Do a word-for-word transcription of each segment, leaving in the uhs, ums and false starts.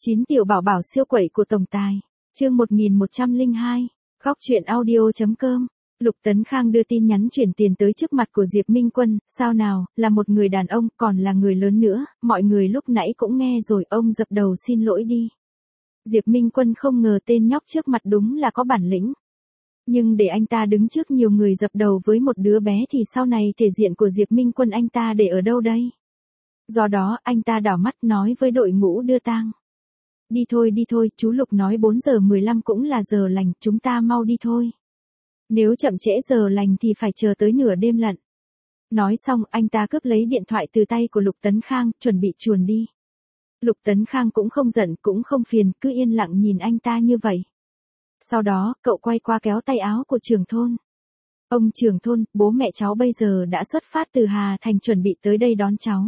chín tiểu bảo bảo siêu quẩy của tổng tài. Chương một nghìn một trăm lẻ hai. Góc truyện audio.com. Lục Tấn Khang đưa tin nhắn chuyển tiền tới trước mặt của Diệp Minh Quân, sao nào, là một người đàn ông, còn là người lớn nữa, mọi người lúc nãy cũng nghe rồi, ông dập đầu xin lỗi đi. Diệp Minh Quân không ngờ tên nhóc trước mặt đúng là có bản lĩnh. Nhưng để anh ta đứng trước nhiều người dập đầu với một đứa bé thì sau này thể diện của Diệp Minh Quân anh ta để ở đâu đây? Do đó, anh ta đảo mắt nói với đội ngũ đưa tang. Đi thôi đi thôi, chú Lục nói bốn giờ mười lăm cũng là giờ lành, chúng ta mau đi thôi. Nếu chậm trễ giờ lành thì phải chờ tới nửa đêm lận. Nói xong, anh ta cướp lấy điện thoại từ tay của Lục Tấn Khang, chuẩn bị chuồn đi. Lục Tấn Khang cũng không giận, cũng không phiền, cứ yên lặng nhìn anh ta như vậy. Sau đó, cậu quay qua kéo tay áo của trưởng thôn. Ông trưởng thôn, bố mẹ cháu bây giờ đã xuất phát từ Hà Thành chuẩn bị tới đây đón cháu.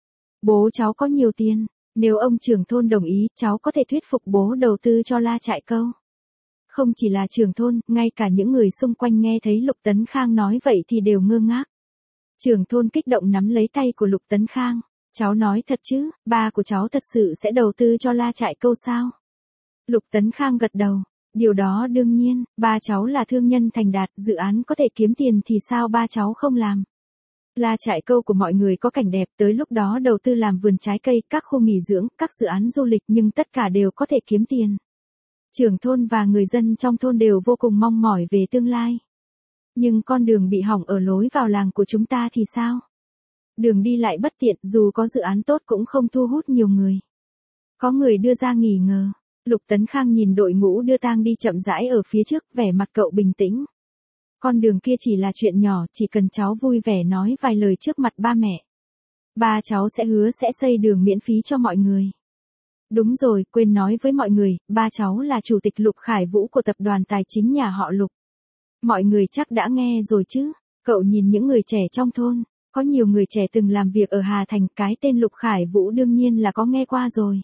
Bố cháu có nhiều tiền, nếu ông trưởng thôn đồng ý, cháu có thể thuyết phục bố đầu tư cho La Trại Câu. Không chỉ là trưởng thôn, ngay cả những người xung quanh nghe thấy Lục Tấn Khang nói vậy thì đều ngơ ngác. Trưởng thôn kích động nắm lấy tay của Lục Tấn Khang. Cháu nói thật chứ, ba của cháu thật sự sẽ đầu tư cho La Trại Câu sao? Lục Tấn Khang gật đầu. Điều đó đương nhiên, ba cháu là thương nhân thành đạt, dự án có thể kiếm tiền thì sao ba cháu không làm? La Trại Câu của mọi người có cảnh đẹp, tới lúc đó đầu tư làm vườn trái cây, các khu nghỉ dưỡng, các dự án du lịch nhưng tất cả đều có thể kiếm tiền. Trưởng thôn và người dân trong thôn đều vô cùng mong mỏi về tương lai. Nhưng con đường bị hỏng ở lối vào làng của chúng ta thì sao? Đường đi lại bất tiện, dù có dự án tốt cũng không thu hút nhiều người. Có người đưa ra nghi ngờ. Lục Tấn Khang nhìn đội ngũ đưa tang đi chậm rãi ở phía trước, vẻ mặt cậu bình tĩnh. Con đường kia chỉ là chuyện nhỏ, chỉ cần cháu vui vẻ nói vài lời trước mặt ba mẹ. Ba cháu sẽ hứa sẽ xây đường miễn phí cho mọi người. Đúng rồi, quên nói với mọi người, ba cháu là chủ tịch Lục Khải Vũ của tập đoàn tài chính nhà họ Lục. Mọi người chắc đã nghe rồi chứ? Cậu nhìn những người trẻ trong thôn, có nhiều người trẻ từng làm việc ở Hà Thành, cái tên Lục Khải Vũ đương nhiên là có nghe qua rồi.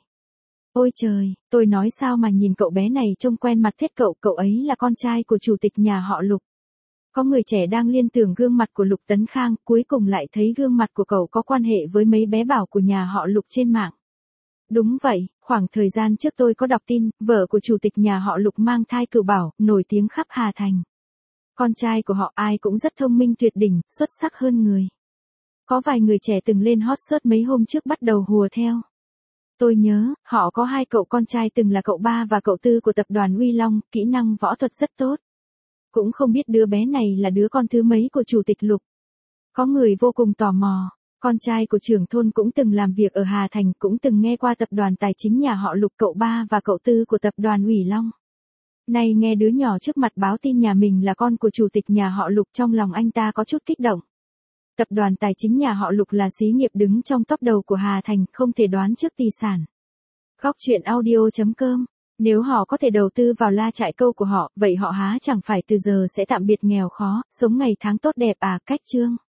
Ôi trời, tôi nói sao mà nhìn cậu bé này trông quen mặt thế cậu, cậu ấy là con trai của chủ tịch nhà họ Lục. Có người trẻ đang liên tưởng gương mặt của Lục Tấn Khang, cuối cùng lại thấy gương mặt của cậu có quan hệ với mấy bé bảo của nhà họ Lục trên mạng. Đúng vậy, khoảng thời gian trước tôi có đọc tin, vợ của chủ tịch nhà họ Lục mang thai cửu bảo, nổi tiếng khắp Hà Thành. Con trai của họ ai cũng rất thông minh tuyệt đỉnh, xuất sắc hơn người. Có vài người trẻ từng lên hot search mấy hôm trước bắt đầu hùa theo. Tôi nhớ, họ có hai cậu con trai từng là cậu ba và cậu tư của tập đoàn Uy Long, kỹ năng võ thuật rất tốt. Cũng không biết đứa bé này là đứa con thứ mấy của chủ tịch Lục. Có người vô cùng tò mò, con trai của trưởng thôn cũng từng làm việc ở Hà Thành, cũng từng nghe qua tập đoàn tài chính nhà họ Lục, cậu ba và cậu tư của tập đoàn Uy Long. Nay nghe đứa nhỏ trước mặt báo tin nhà mình là con của chủ tịch nhà họ Lục, trong lòng anh ta có chút kích động. Tập đoàn tài chính nhà họ Lục là xí nghiệp đứng trong top đầu của Hà Thành, không thể đoán trước tài sản. Góc truyện audio.com. Nếu họ có thể đầu tư vào La Trại Câu của họ, vậy họ há chẳng phải từ giờ sẽ tạm biệt nghèo khó, sống ngày tháng tốt đẹp à? Cách chương.